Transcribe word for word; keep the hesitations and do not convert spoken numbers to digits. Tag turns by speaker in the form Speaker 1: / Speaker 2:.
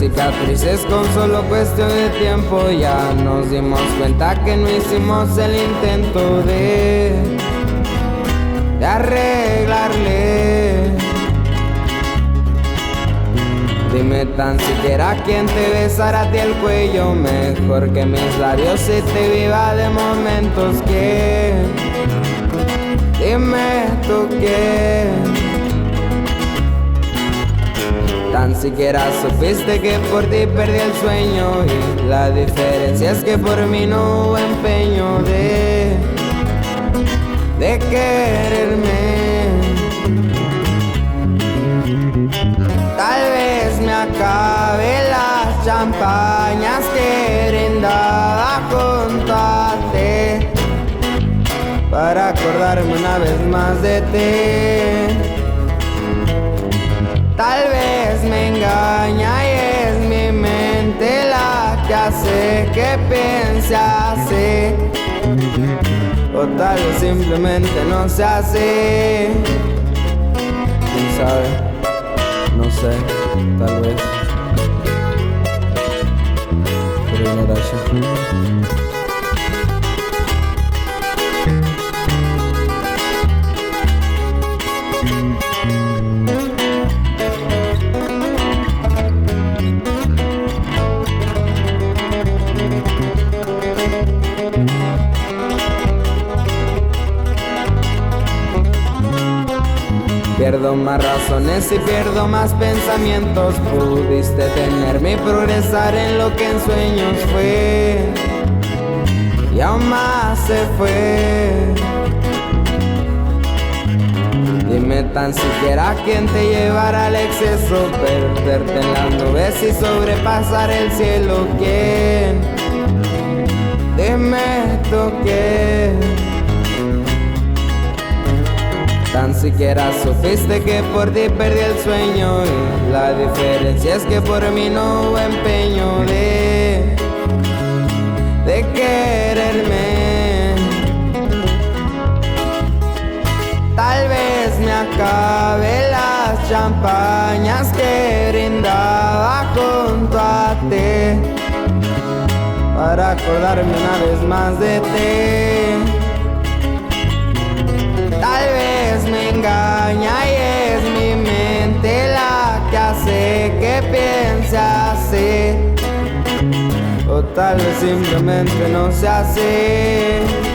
Speaker 1: cicatrices con solo cuestión de tiempo. Ya nos dimos cuenta que no hicimos el intento de, de arreglarle. Dime tan siquiera quién te besará a ti el cuello mejor que mis labios si te viva de momentos. Que dime tú quién. Tan siquiera supiste que por ti perdí el sueño, y la diferencia es que por mí no hubo empeño de, de quererme. Tal vez me acabe las champañas que brindaba junto a ti, para acordarme una vez más de ti. Tal vez me engaña y es mi mente la que hace que piense así, o tal vez simplemente no se hace. ¿Quién sabe? No sé, tal vez. Pero ignorancia. Pierdo más razones y pierdo más pensamientos. Pudiste tenerme y progresar en lo que en sueños fue, y aún más se fue. Dime tan siquiera quién te llevará al exceso, perderte en las nubes y sobrepasar el cielo. ¿Quién? Dime tú quién. Tan siquiera supiste que por ti perdí el sueño, y la diferencia es que por mí no hubo empeño de, de quererme. Tal vez me acabe las champañas que brindaba junto a ti, para acordarme una vez más de ti. Tal vez me engaña y es mi mente la que hace que piense así, o tal vez simplemente no se hace.